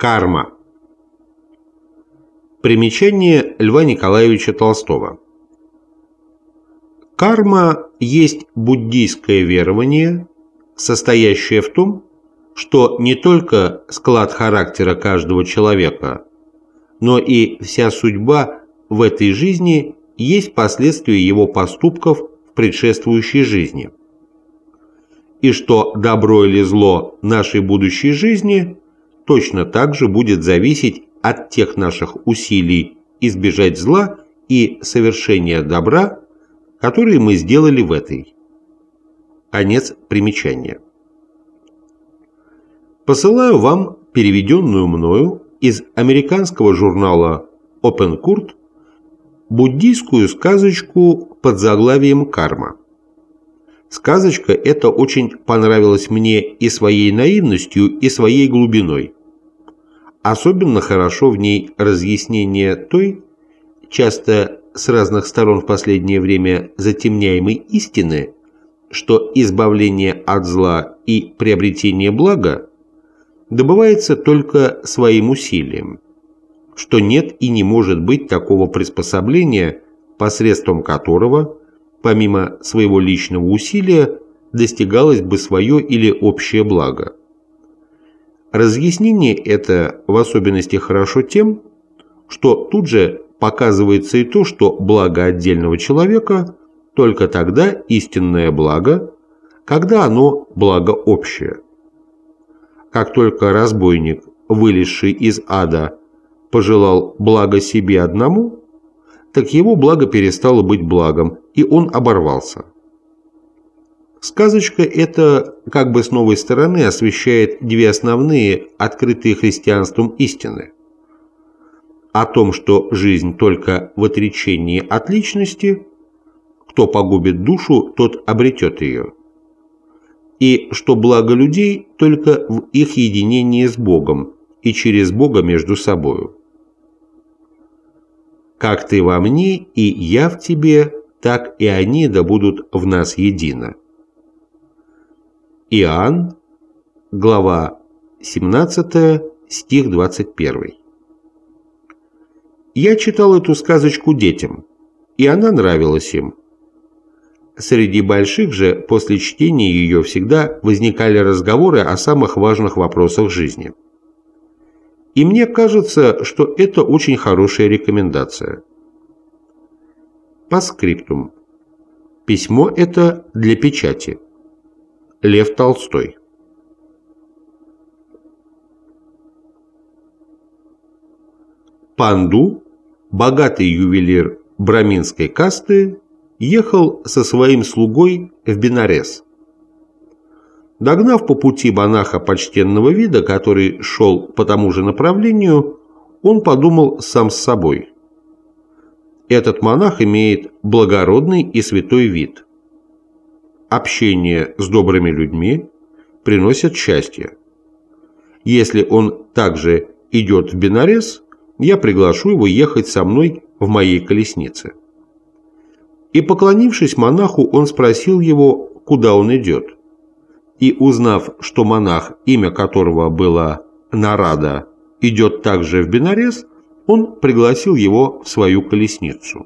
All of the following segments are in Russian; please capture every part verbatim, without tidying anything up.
Карма. Примечание Льва Николаевича Толстого. Карма есть буддийское верование, состоящее в том, что не только склад характера каждого человека, но и вся судьба в этой жизни есть последствия его поступков в предшествующей жизни, и что добро или зло нашей будущей жизни точно так же будет зависеть от тех наших усилий избежать зла и совершения добра, которые мы сделали в этой. Конец примечания. Посылаю вам переведенную мною из американского журнала Open Court буддийскую сказочку под заглавием «Карма». Сказочка эта очень понравилась мне и своей наивностью, и своей глубиной. Особенно хорошо в ней разъяснение той, часто с разных сторон в последнее время затемняемой истины, что избавление от зла и приобретение блага добывается только своим усилием, что нет и не может быть такого приспособления, посредством которого, помимо своего личного усилия, достигалось бы свое или общее благо. Разъяснение это в особенности хорошо тем, что тут же показывается и то, что благо отдельного человека только тогда истинное благо, когда оно благо общее. Как только разбойник, вылезший из ада, пожелал блага себе одному, так его благо перестало быть благом, и он оборвался. Сказочка эта как бы с новой стороны освещает две основные, открытые христианством истины. О том, что жизнь только в отречении от личности, кто погубит душу, тот обретет ее, и что благо людей только в их единении с Богом и через Бога между собою. Как ты во мне, и я в тебе, так и они да будут в нас едино. Иоанн, глава семнадцатая, стих двадцать первый. Я читал эту сказочку детям, и она нравилась им. Среди больших же после чтения ее всегда возникали разговоры о самых важных вопросах жизни. И мне кажется, что это очень хорошая рекомендация. Постскриптум. Письмо это для печати. Лев Толстой. Панду, богатый ювелир браминской касты, ехал со своим слугой в Бенарес. Догнав по пути монаха почтенного вида, который шел по тому же направлению, он подумал сам с собой: этот монах имеет благородный и святой вид. Общение с добрыми людьми приносит счастье. Если он также идет в Бенарес, я приглашу его ехать со мной в моей колеснице. И, поклонившись монаху, он спросил его, куда он идет. И, узнав, что монах, имя которого было Нарада, идет также в Бенарес, он пригласил его в свою колесницу.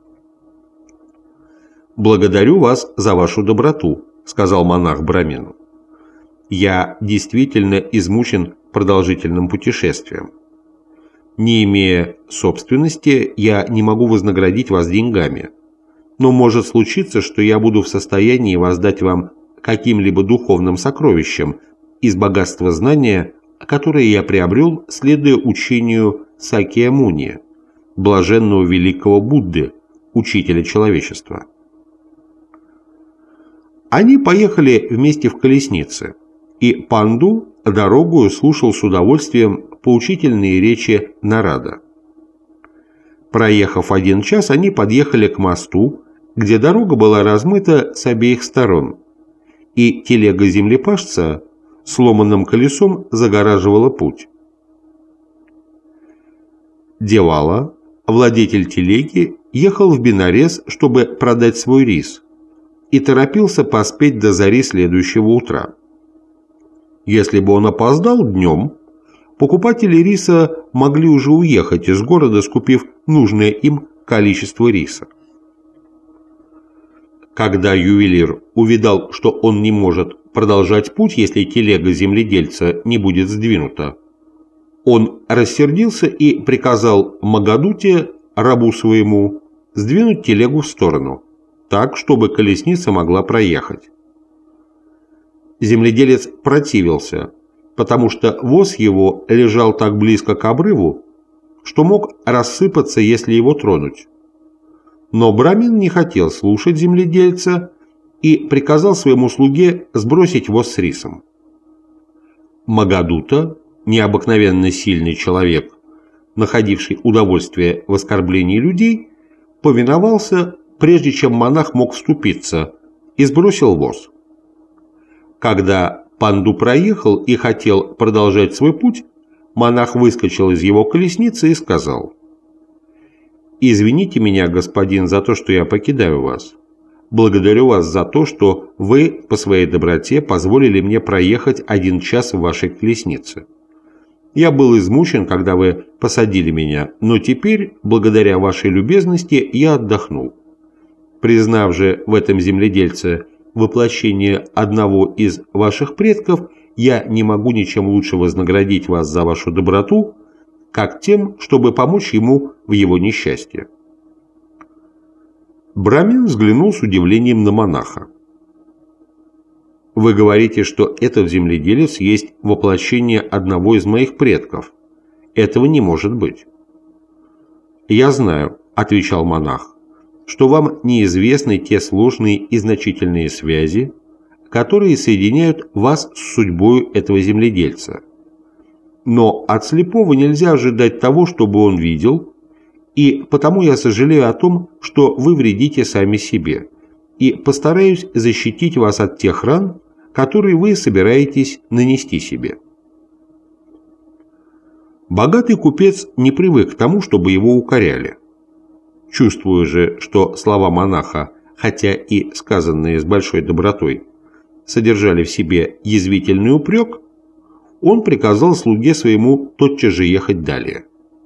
«Благодарю вас за вашу доброту», — сказал монах брамину. «Я действительно измучен продолжительным путешествием. Не имея собственности, я не могу вознаградить вас деньгами, но может случиться, что я буду в состоянии воздать вам каким-либо духовным сокровищем из богатства знания, которое я приобрел, следуя учению Сакьямуни, блаженного великого Будды, учителя человечества». Они поехали вместе в колеснице, и Панду дорогою слушал с удовольствием поучительные речи Нарада. Проехав один час, они подъехали к мосту, где дорога была размыта с обеих сторон, и телега землепашца сломанным колесом загораживала путь. Девала, владетель телеги, ехал в Бенарес, чтобы продать свой рис, и торопился поспеть до зари следующего утра. Если бы он опоздал днем, покупатели риса могли уже уехать из города, скупив нужное им количество риса. Когда ювелир увидал, что он не может продолжать путь, если телега земледельца не будет сдвинута, он рассердился и приказал Магадуте, рабу своему, сдвинуть телегу в сторону, так, чтобы колесница могла проехать. Земледелец противился, потому что воз его лежал так близко к обрыву, что мог рассыпаться, если его тронуть. Но брамин не хотел слушать земледельца и приказал своему слуге сбросить воз с рисом. Магадута, необыкновенно сильный человек, находивший удовольствие в оскорблении людей, повиновался, прежде чем монах мог вступиться, и сбросил воз. Когда Панду проехал и хотел продолжать свой путь, монах выскочил из его колесницы и сказал: «Извините меня, господин, за то, что я покидаю вас. Благодарю вас за то, что вы по своей доброте позволили мне проехать один час в вашей колеснице. Я был измучен, когда вы посадили меня, но теперь, благодаря вашей любезности, я отдохнул. Признав же в этом земледельце воплощение одного из ваших предков, я не могу ничем лучше вознаградить вас за вашу доброту, как тем, чтобы помочь ему в его несчастье». Брамин взглянул с удивлением на монаха. «Вы говорите, что этот земледелец есть воплощение одного из моих предков. Этого не может быть». «Я знаю», — отвечал монах, — «что вам неизвестны те сложные и значительные связи, которые соединяют вас с судьбой этого земледельца. Но от слепого нельзя ожидать того, чтобы он видел, и потому я сожалею о том, что вы вредите сами себе, и постараюсь защитить вас от тех ран, которые вы собираетесь нанести себе». Богатый купец не привык к тому, чтобы его укоряли. Чувствуя же, что слова монаха, хотя и сказанные с большой добротой, содержали в себе язвительный упрек, он приказал слуге своему тотчас же ехать далее.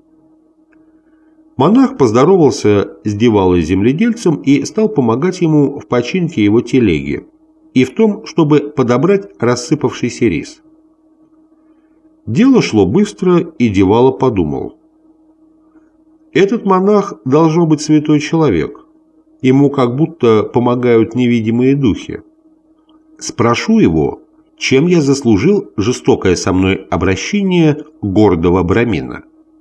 Монах поздоровался с дьяволой-земледельцем и стал помогать ему в починке его телеги и в том, чтобы подобрать рассыпавшийся рис. Дело шло быстро, и дьявола подумал: «Этот монах должно быть святой человек, ему как будто помогают невидимые духи. Спрошу его, чем я заслужил жестокое со мной обращение гордого брамина».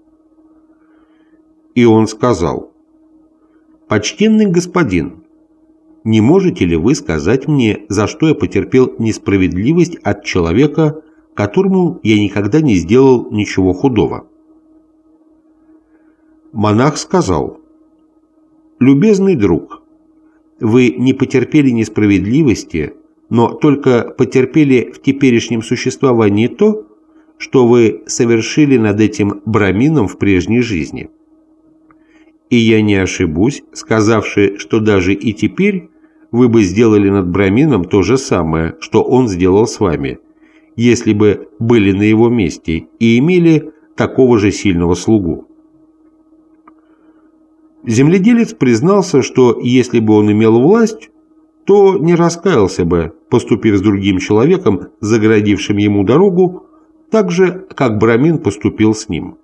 И он сказал: «Почтенный господин, не можете ли вы сказать мне, за что я потерпел несправедливость от человека, которому я никогда не сделал ничего худого?» Монах сказал: «Любезный друг, вы не потерпели несправедливости, но только потерпели в теперешнем существовании то, что вы совершили над этим брамином в прежней жизни. И я не ошибусь, сказавши, что даже и теперь вы бы сделали над брамином то же самое, что он сделал с вами, если бы были на его месте и имели такого же сильного слугу». Земледелец признался, что если бы он имел власть, то не раскаялся бы, поступив с другим человеком, загородившим ему дорогу, так же, как брамин поступил с ним.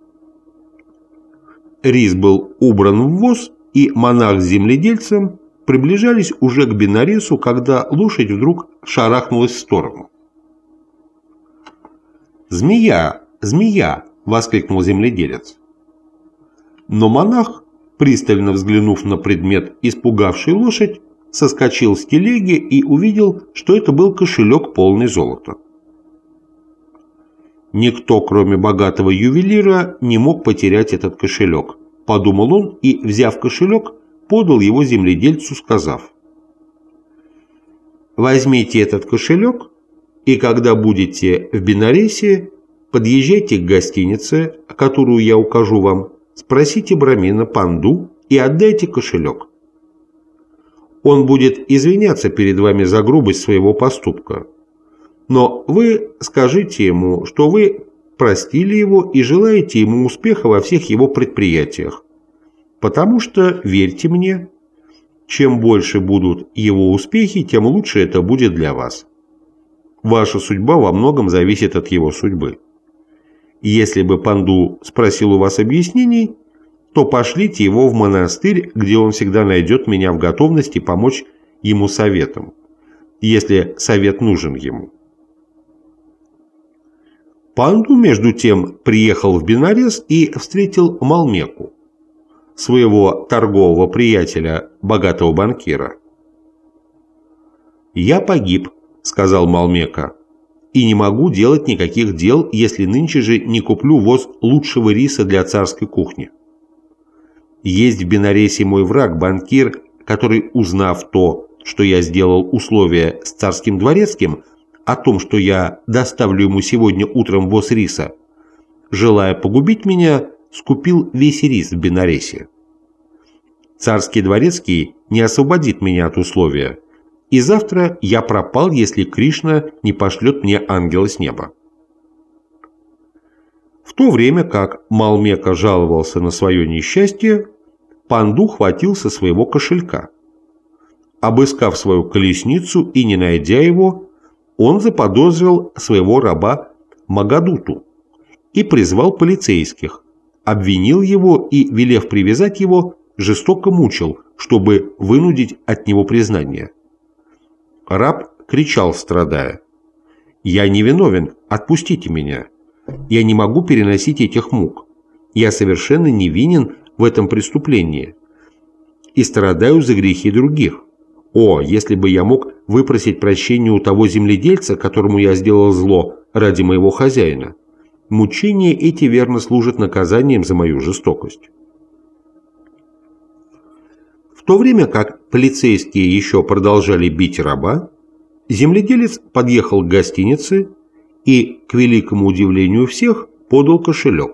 Рис был убран в воз, и монах с земледельцем приближались уже к Бенаресу, когда лошадь вдруг шарахнулась в сторону. «Змея! Змея!» — воскликнул земледелец. Но монах, пристально взглянув на предмет, испугавший лошадь, соскочил с телеги и увидел, что это был кошелек, полный золота. «Никто, кроме богатого ювелира, не мог потерять этот кошелек», — подумал он и, взяв кошелек, подал его земледельцу, сказав: «Возьмите этот кошелек, и когда будете в Бенаресе, подъезжайте к гостинице, которую я укажу вам, спросите брамина Панду и отдайте кошелек. Он будет извиняться перед вами за грубость своего поступка, но вы скажите ему, что вы простили его и желаете ему успеха во всех его предприятиях. Потому что, верьте мне, чем больше будут его успехи, тем лучше это будет для вас. Ваша судьба во многом зависит от его судьбы. Если бы Панду спросил у вас объяснений, то пошлите его в монастырь, где он всегда найдет меня в готовности помочь ему советом, если совет нужен ему. Панду, между тем, приехал в Бенарес и встретил Малмеку, своего торгового приятеля, богатого банкира. «Я погиб», — сказал Малмека, — «и не могу делать никаких дел, если нынче же не куплю воз лучшего риса для царской кухни. Есть в Бенаресе мой враг, банкир, который, узнав то, что я сделал условия с царским дворецким, о том, что я доставлю ему сегодня утром воз риса, желая погубить меня, скупил весь рис в Бенаресе. Царский дворецкий не освободит меня от условия, и завтра я пропал, если Кришна не пошлет мне ангела с неба». В то время как Малмека жаловался на свое несчастье, Панду хватился своего кошелька. Обыскав свою колесницу и не найдя его, он заподозрил своего раба Магадуту и призвал полицейских, обвинил его и, велев привязать его, жестоко мучил, чтобы вынудить от него признание. Раб кричал, страдая: «Я не виновен, отпустите меня. Я не могу переносить этих мук. Я совершенно невинен в этом преступлении и страдаю за грехи других. О, если бы я мог выпросить прощения у того земледельца, которому я сделал зло ради моего хозяина. Мучения эти верно служат наказанием за мою жестокость». В то время как полицейские еще продолжали бить раба, земледелец подъехал к гостинице и, к великому удивлению всех, подал кошелек.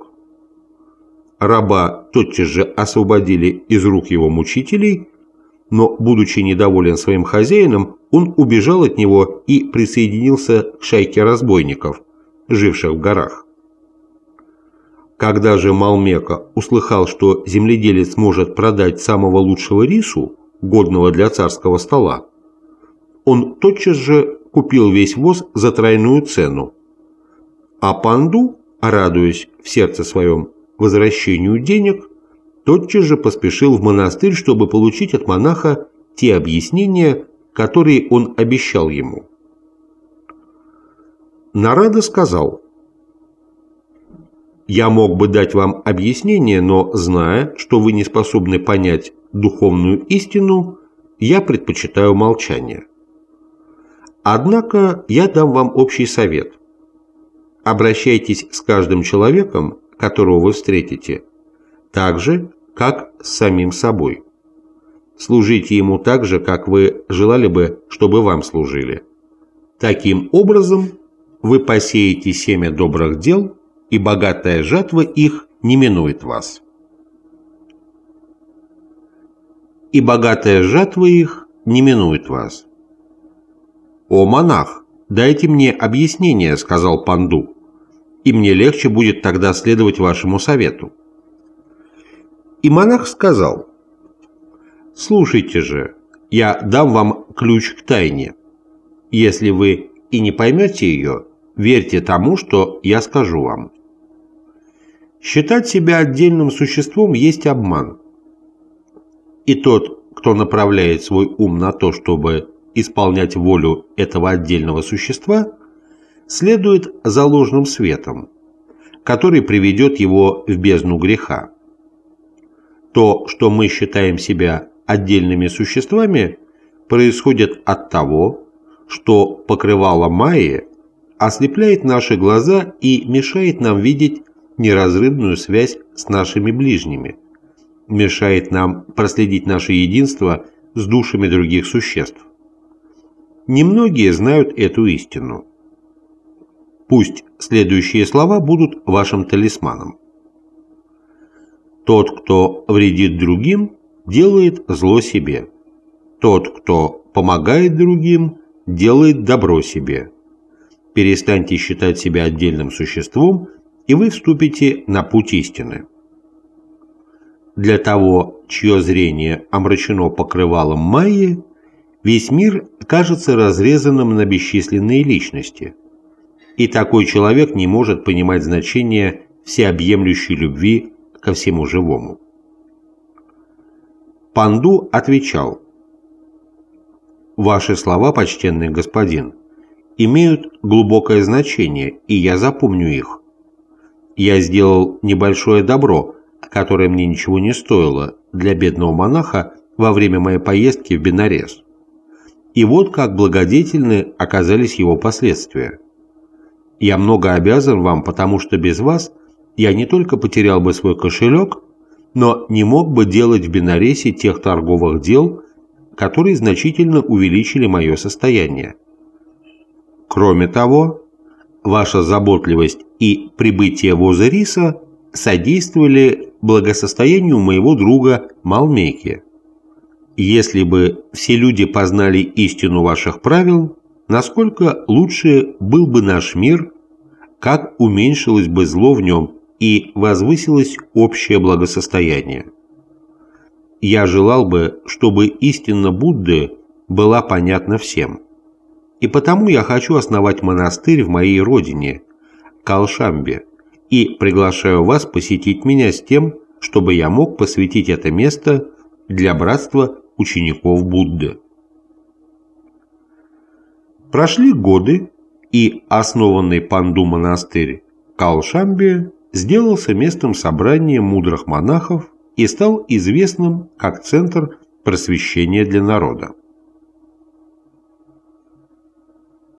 Раба тотчас же освободили из рук его мучителей, но, будучи недоволен своим хозяином, он убежал от него и присоединился к шайке разбойников, живших в горах. Когда же Малмека услыхал, что земледелец может продать самого лучшего рису, годного для царского стола, он тотчас же купил весь воз за тройную цену, а Панду, радуясь в сердце своем возвращению денег, тотчас же поспешил в монастырь, чтобы получить от монаха те объяснения, которые он обещал ему. Нарада сказал: «Я мог бы дать вам объяснение, но, зная, что вы не способны понять духовную истину, я предпочитаю молчание. Однако я дам вам общий совет. Обращайтесь с каждым человеком, которого вы встретите, так же, как с самим собой. Служите ему так же, как вы желали бы, чтобы вам служили. Таким образом, вы посеете семя добрых дел, и богатая жатва их не минует вас. И богатая жатва их не минует вас». «О, монах, дайте мне объяснение», — сказал Панду, «и мне легче будет тогда следовать вашему совету». И монах сказал: «Слушайте же, я дам вам ключ к тайне. Если вы и не поймете ее, верьте тому, что я скажу вам. Считать себя отдельным существом есть обман. И тот, кто направляет свой ум на то, чтобы исполнять волю этого отдельного существа, следует за ложным светом, который приведет его в бездну греха. То, что мы считаем себя отдельными существами, происходит от того, что покрывало Майи ослепляет наши глаза и мешает нам видеть неразрывную связь с нашими ближними, мешает нам проследить наше единство с душами других существ. Немногие знают эту истину. Пусть следующие слова будут вашим талисманом. Тот, кто вредит другим, делает зло себе. Тот, кто помогает другим, делает добро себе. Перестаньте считать себя отдельным существом и вы вступите на путь истины. Для того, чье зрение омрачено покрывалом майи, весь мир кажется разрезанным на бесчисленные личности, и такой человек не может понимать значение всеобъемлющей любви ко всему живому. Панду отвечал: «Ваши слова, почтенный господин, имеют глубокое значение, и я запомню их. Я сделал небольшое добро, которое мне ничего не стоило, для бедного монаха во время моей поездки в Бенарес. И вот как благодетельны оказались его последствия. Я много обязан вам, потому что без вас я не только потерял бы свой кошелек, но не мог бы делать в Бенаресе тех торговых дел, которые значительно увеличили мое состояние. Кроме того, ваша заботливость и прибытие в Озериса содействовали благосостоянию моего друга Малмеки. Если бы все люди познали истину ваших правил, насколько лучше был бы наш мир, как уменьшилось бы зло в нем и возвысилось общее благосостояние. Я желал бы, чтобы истина Будды была понятна всем. И потому я хочу основать монастырь в моей родине, Калшамбе, и приглашаю вас посетить меня с тем, чтобы я мог посвятить это место для братства учеников Будды». Прошли годы, и основанный Панду монастырь Калшамбе сделался местом собрания мудрых монахов и стал известным как центр просвещения для народа.